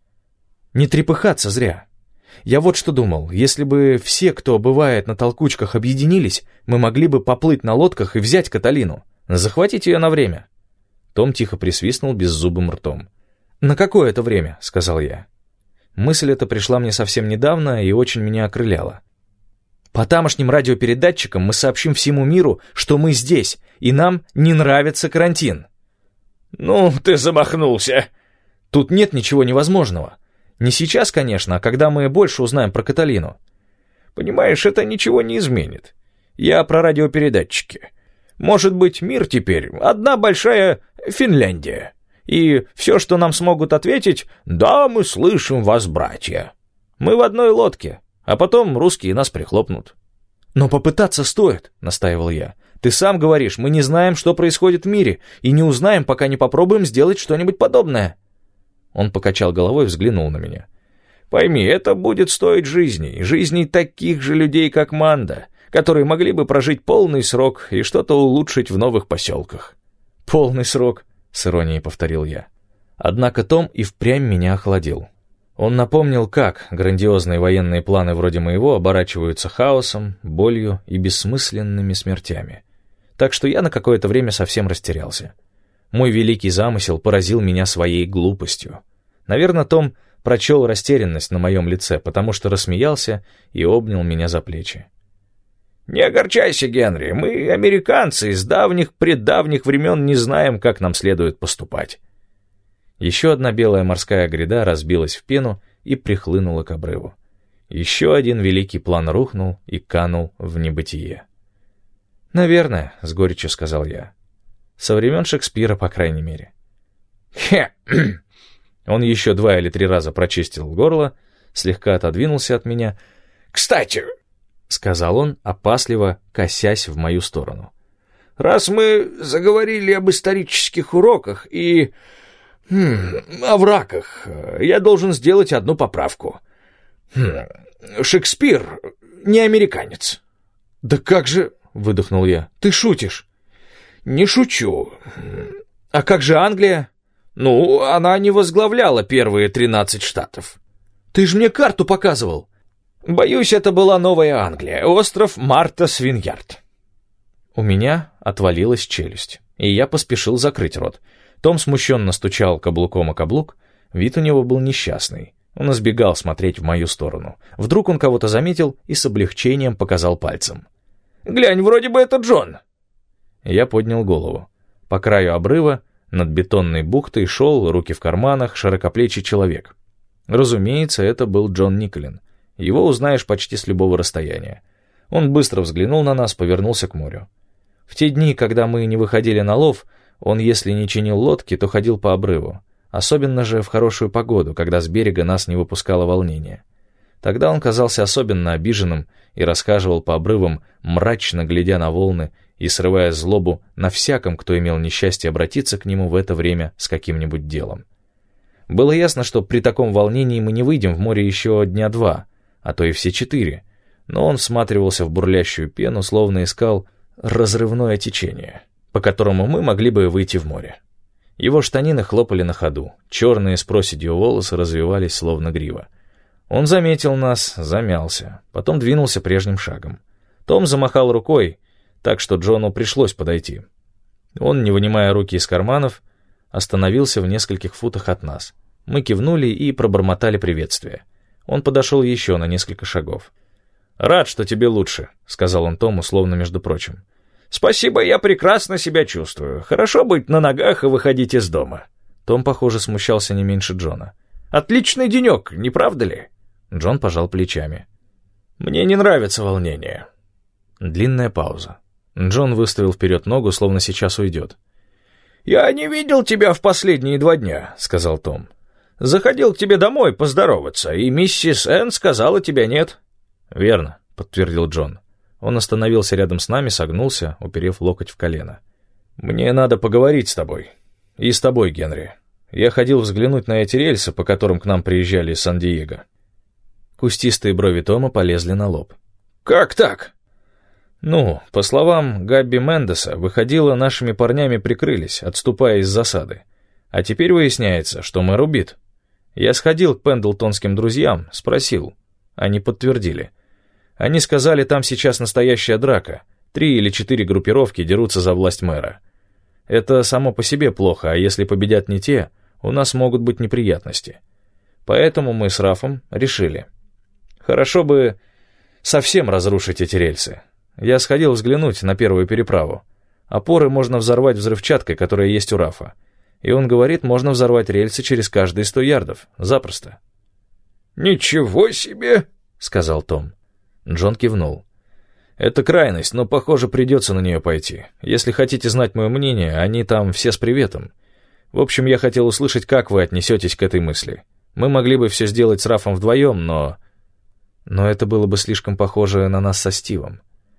Не трепыхаться зря. Я вот что думал, если бы все, кто бывает на толкучках, объединились, мы могли бы поплыть на лодках и взять Каталину, захватить ее на время». Том тихо присвистнул беззубым ртом. «На какое это время?» — сказал я. Мысль эта пришла мне совсем недавно и очень меня окрыляла. «По тамошним радиопередатчикам мы сообщим всему миру, что мы здесь, и нам не нравится карантин». «Ну, ты замахнулся!» «Тут нет ничего невозможного. Не сейчас, конечно, а когда мы больше узнаем про Каталину». «Понимаешь, это ничего не изменит. Я про радиопередатчики. Может быть, мир теперь одна большая Финляндия. И все, что нам смогут ответить: «Да, мы слышим вас, братья». Мы в одной лодке, а потом русские нас прихлопнут». «Но попытаться стоит», — настаивал я. «Ты сам говоришь, мы не знаем, что происходит в мире, и не узнаем, пока не попробуем сделать что-нибудь подобное». Он покачал головой и взглянул на меня. «Пойми, это будет стоить жизней, жизней таких же людей, как Манда, которые могли бы прожить полный срок и что-то улучшить в новых поселках». «Полный срок», — с иронией повторил я. Однако Том и впрямь меня охладил. Он напомнил, как грандиозные военные планы вроде моего оборачиваются хаосом, болью и бессмысленными смертями. Так что я на какое-то время совсем растерялся. Мой великий замысел поразил меня своей глупостью. Наверное, Том прочел растерянность на моем лице, потому что рассмеялся и обнял меня за плечи. «Не огорчайся, Генри, мы, американцы, с давних-преддавних времен не знаем, как нам следует поступать». Еще одна белая морская гряда разбилась в пену и прихлынула к обрыву. Еще один великий план рухнул и канул в небытие. «Наверное», — с горечью сказал я. «Со времен Шекспира, по крайней мере». «Хе!» Он еще два или три раза прочистил горло, слегка отодвинулся от меня. «Кстати», — сказал он, опасливо косясь в мою сторону, «раз мы заговорили об исторических уроках и... Хм, о врагах, я должен сделать одну поправку. Хм, Шекспир не американец». «Да как же...» — выдохнул я. «Ты шутишь?» «Не шучу. А как же Англия?» «Ну, она не возглавляла первые тринадцать штатов». «Ты же мне карту показывал». «Боюсь, это была Новая Англия, остров Марта-Свиньярд». У меня отвалилась челюсть, и я поспешил закрыть рот. Том смущенно стучал каблуком о каблук, вид у него был несчастный. Он избегал смотреть в мою сторону. Вдруг он кого-то заметил и с облегчением показал пальцем. «Глянь, вроде бы это Джон». Я поднял голову. По краю обрыва, над бетонной бухтой, шел, руки в карманах, широкоплечий человек. Разумеется, это был Джон Николин. Его узнаешь почти с любого расстояния. Он быстро взглянул на нас, повернулся к морю. В те дни, когда мы не выходили на лов, он, если не чинил лодки, то ходил по обрыву. Особенно же в хорошую погоду, когда с берега нас не выпускало волнение. Тогда он казался особенно обиженным и расхаживал по обрывам, мрачно глядя на волны и срывая злобу на всяком, кто имел несчастье обратиться к нему в это время с каким-нибудь делом. Было ясно, что при таком волнении мы не выйдем в море еще дня два, а то и все четыре, но он всматривался в бурлящую пену, словно искал разрывное течение, по которому мы могли бы выйти в море. Его штанины хлопали на ходу, черные с проседью волосы развивались, словно грива. Он заметил нас, замялся, потом двинулся прежним шагом. Том замахал рукой, так что Джону пришлось подойти. Он, не вынимая руки из карманов, остановился в нескольких футах от нас. Мы кивнули и пробормотали приветствие. Он подошел еще на несколько шагов. «Рад, что тебе лучше», — сказал он Тому, словно между прочим. «Спасибо, я прекрасно себя чувствую. Хорошо быть на ногах и выходить из дома». Том, похоже, смущался не меньше Джона. «Отличный денек, не правда ли?» Джон пожал плечами. «Мне не нравится волнение». Длинная пауза. Джон выставил вперед ногу, словно сейчас уйдет. «Я не видел тебя в последние два дня», — сказал Том. «Заходил к тебе домой поздороваться, и миссис Энн сказала, тебя нет». «Верно», — подтвердил Джон. Он остановился рядом с нами, согнулся, уперев локоть в колено. «Мне надо поговорить с тобой. И с тобой, Генри. Я ходил взглянуть на эти рельсы, по которым к нам приезжали из Сан-Диего». Кустистые брови Тома полезли на лоб. «Как так?» «Ну, по словам Габби Мендеса, выходило, нашими парнями прикрылись, отступая из засады. А теперь выясняется, что мэр убит. Я сходил к пендлтонским друзьям, спросил. Они подтвердили. Они сказали, там сейчас настоящая драка. Три или четыре группировки дерутся за власть мэра. Это само по себе плохо, а если победят не те, у нас могут быть неприятности. Поэтому мы с Рафом решили. Хорошо бы совсем разрушить эти рельсы. Я сходил взглянуть на первую переправу. Опоры можно взорвать взрывчаткой, которая есть у Рафа. И он говорит, можно взорвать рельсы через каждые сто ярдов. Запросто». «Ничего себе!» — сказал Том. Джон кивнул. «Это крайность, но, похоже, придется на нее пойти. Если хотите знать мое мнение, они там все с приветом. В общем, я хотел услышать, как вы отнесетесь к этой мысли. Мы могли бы все сделать с Рафом вдвоем, но... Но это было бы слишком похоже на нас со Стивом».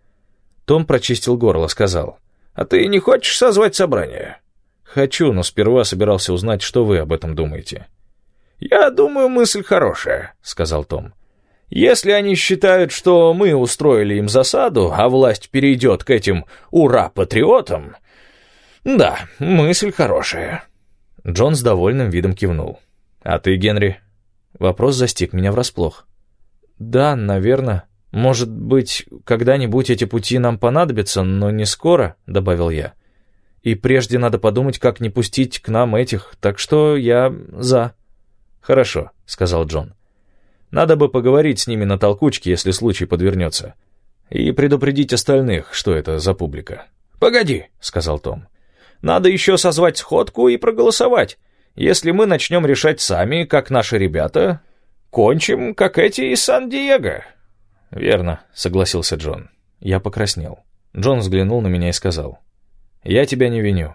Том прочистил горло, сказал. «А ты не хочешь созвать собрание?» «Хочу, но сперва собирался узнать, что вы об этом думаете». «Я думаю, мысль хорошая», — сказал Том. «Если они считают, что мы устроили им засаду, а власть перейдет к этим ура-патриотам, да, мысль хорошая». Джон с довольным видом кивнул. «А ты, Генри?» Вопрос застиг меня врасплох. «Да, наверное. Может быть, когда-нибудь эти пути нам понадобятся, но не скоро», — добавил я. «И прежде надо подумать, как не пустить к нам этих, так что я за». «Хорошо», — сказал Джон. «Надо бы поговорить с ними на толкучке, если случай подвернется. И предупредить остальных, что это за публика». «Погоди», — сказал Том. «Надо еще созвать сходку и проголосовать. Если мы начнем решать сами, как наши ребята, кончим, как эти из Сан-Диего». «Верно», — согласился Джон. Я покраснел. Джон взглянул на меня и сказал. «Я тебя не виню».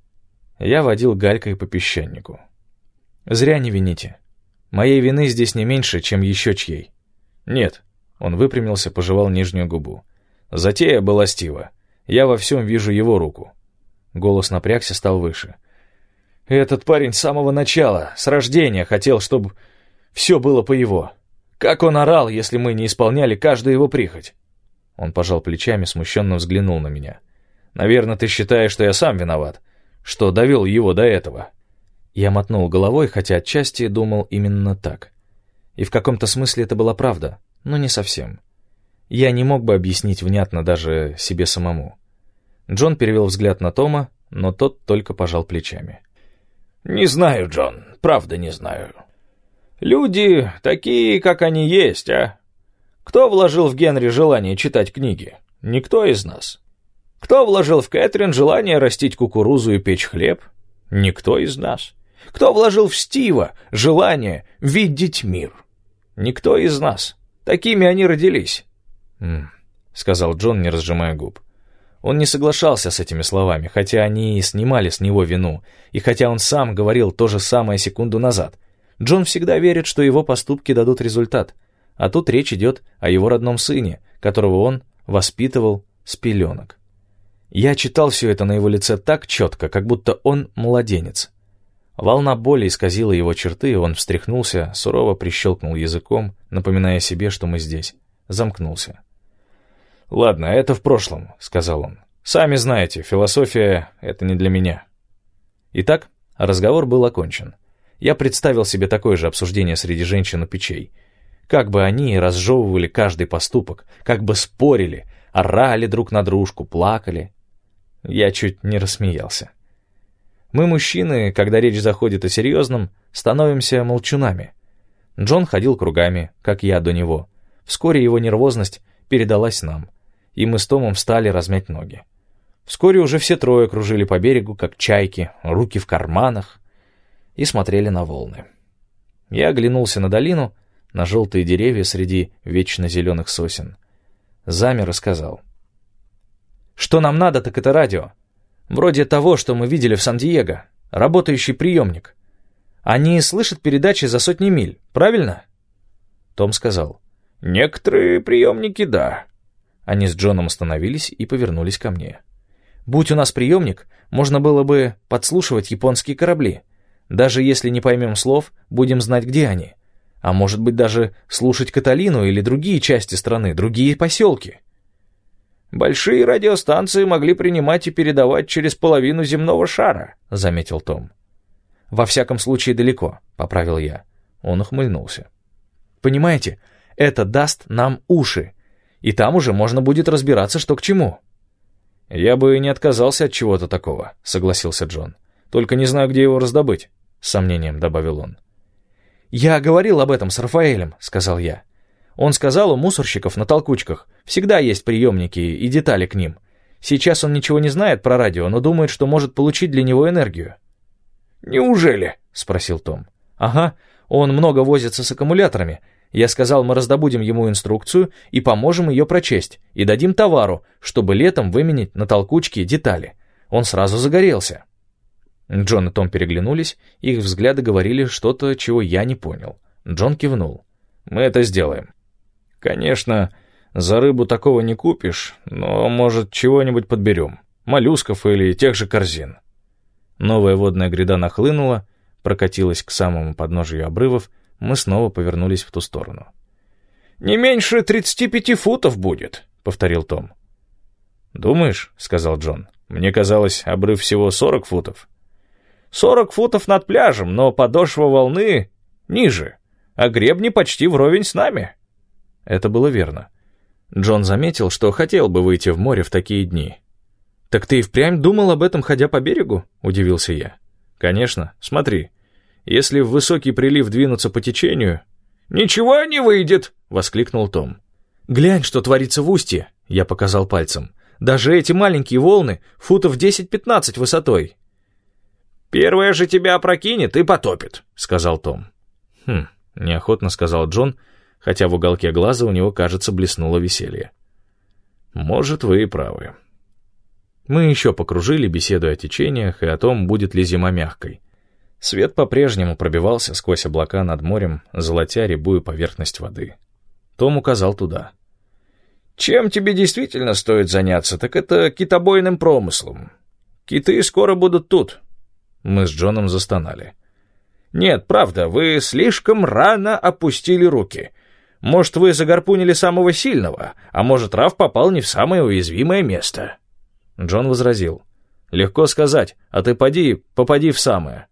Я водил галькой по песчанику. «Зря не вините. Моей вины здесь не меньше, чем еще чьей». «Нет», — он выпрямился, пожевал нижнюю губу. «Затея была Стива. Я во всем вижу его руку». Голос напрягся, стал выше. «Этот парень с самого начала, с рождения, хотел, чтобы все было по его. Как он орал, если мы не исполняли каждую его прихоть». Он пожал плечами, смущенно взглянул на меня. «Наверное, ты считаешь, что я сам виноват, что довел его до этого». Я мотнул головой, хотя отчасти думал именно так. И в каком-то смысле это была правда, но не совсем. Я не мог бы объяснить внятно даже себе самому. Джон перевел взгляд на Тома, но тот только пожал плечами. «Не знаю, Джон, правда не знаю. Люди такие, как они есть, а? Кто вложил в Генри желание читать книги? Никто из нас. Кто вложил в Кэтрин желание растить кукурузу и печь хлеб? Никто из нас. Кто вложил в Стива желание видеть мир? Никто из нас. Такими они родились». «М-м», сказал Джон, не разжимая губ. Он не соглашался с этими словами, хотя они и снимали с него вину, и хотя он сам говорил то же самое секунду назад. Джон всегда верит, что его поступки дадут результат, а тут речь идет о его родном сыне, которого он воспитывал с пеленок. Я читал все это на его лице так четко, как будто он младенец. Волна боли исказила его черты, он встряхнулся, сурово прищелкнул языком, напоминая себе, что мы здесь. Замкнулся. «Ладно, это в прошлом», — сказал он. «Сами знаете, философия — это не для меня». Итак, разговор был окончен. Я представил себе такое же обсуждение среди женщин у печей. Как бы они разжевывали каждый поступок, как бы спорили, орали друг на дружку, плакали. Я чуть не рассмеялся. Мы, мужчины, когда речь заходит о серьезном, становимся молчунами. Джон ходил кругами, как я до него. Вскоре его нервозность передалась нам, и мы с Томом встали размять ноги. Вскоре уже все трое кружили по берегу, как чайки, руки в карманах, и смотрели на волны. Я оглянулся на долину, на желтые деревья среди вечно зеленых сосен. Замер и сказал. «Что нам надо, так это радио. Вроде того, что мы видели в Сан-Диего. Работающий приемник. Они слышат передачи за сотни миль, правильно?» Том сказал. «Некоторые приемники, да». Они с Джоном остановились и повернулись ко мне. «Будь у нас приемник, можно было бы подслушивать японские корабли. Даже если не поймем слов, будем знать, где они. А может быть, даже слушать Каталину или другие части страны, другие поселки. «Большие радиостанции могли принимать и передавать через половину земного шара», — заметил Том. «Во всяком случае далеко», — поправил я. Он ухмыльнулся. «Понимаете, это даст нам уши, и там уже можно будет разбираться, что к чему». «Я бы не отказался от чего-то такого», — согласился Джон. «Только не знаю, где его раздобыть», — с сомнением добавил он. «Я говорил об этом с Рафаэлем», — сказал я. «Он сказал, у мусорщиков на толкучках всегда есть приемники и детали к ним. Сейчас он ничего не знает про радио, но думает, что может получить для него энергию». «Неужели?» — спросил Том. «Ага, он много возится с аккумуляторами. Я сказал, мы раздобудем ему инструкцию и поможем ее прочесть, и дадим товару, чтобы летом выменить на толкучки детали. Он сразу загорелся». Джон и Том переглянулись, их взгляды говорили что-то, чего я не понял. Джон кивнул. «Мы это сделаем. Конечно, за рыбу такого не купишь, но, может, чего-нибудь подберем. Моллюсков или тех же корзин». Новая водная гряда нахлынула, прокатилась к самому подножию обрывов, мы снова повернулись в ту сторону. «Не меньше тридцати пяти футов будет», — повторил Том. «Думаешь?» — сказал Джон. «Мне казалось, обрыв всего сорок футов». «Сорок футов над пляжем, но подошва волны ниже, а гребни почти вровень с нами». Это было верно. Джон заметил, что хотел бы выйти в море в такие дни. «Так ты и впрямь думал об этом, ходя по берегу?» — удивился я. «Конечно. Смотри. Если в высокий прилив двинуться по течению...» «Ничего не выйдет!» — воскликнул Том. «Глянь, что творится в устье!» — я показал пальцем. «Даже эти маленькие волны футов десять-пятнадцать высотой». «Первая же тебя опрокинет и потопит», — сказал Том. «Хм», — неохотно сказал Джон, хотя в уголке глаза у него, кажется, блеснуло веселье. «Может, вы и правы». Мы еще покружили, беседуя о течениях и о том, будет ли зима мягкой. Свет по-прежнему пробивался сквозь облака над морем, золотя рябую поверхность воды. Том указал туда. «Чем тебе действительно стоит заняться, так это китобойным промыслом. Киты скоро будут тут». Мы с Джоном застонали. «Нет, правда, вы слишком рано опустили руки. Может, вы загарпунили самого сильного, а может, Раф попал не в самое уязвимое место». Джон возразил. «Легко сказать, а ты поди, попади в самое».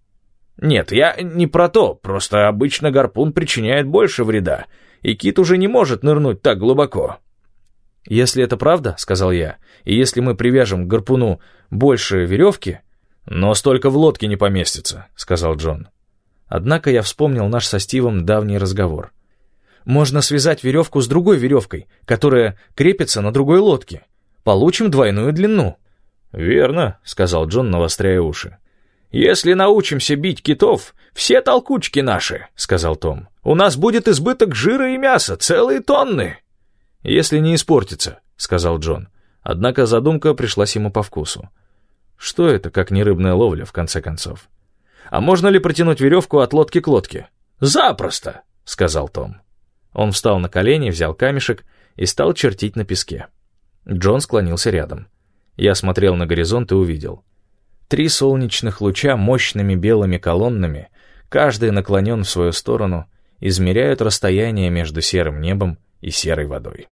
«Нет, я не про то, просто обычно гарпун причиняет больше вреда, и кит уже не может нырнуть так глубоко». «Если это правда, — сказал я, — и если мы привяжем к гарпуну больше веревки...» «Но столько в лодке не поместится», — сказал Джон. Однако я вспомнил наш со Стивом давний разговор. «Можно связать веревку с другой веревкой, которая крепится на другой лодке. Получим двойную длину». «Верно», — сказал Джон, навостряя уши. «Если научимся бить китов, все толкучки наши», — сказал Том. «У нас будет избыток жира и мяса, целые тонны». «Если не испортится», — сказал Джон. Однако задумка пришлась ему по вкусу. Что это, как не рыбная ловля, в конце концов? «А можно ли протянуть веревку от лодки к лодке?» «Запросто», — сказал Том. Он встал на колени, взял камешек и стал чертить на песке. Джон склонился рядом. Я смотрел на горизонт и увидел. Три солнечных луча мощными белыми колоннами, каждый наклонен в свою сторону, измеряют расстояние между серым небом и серой водой.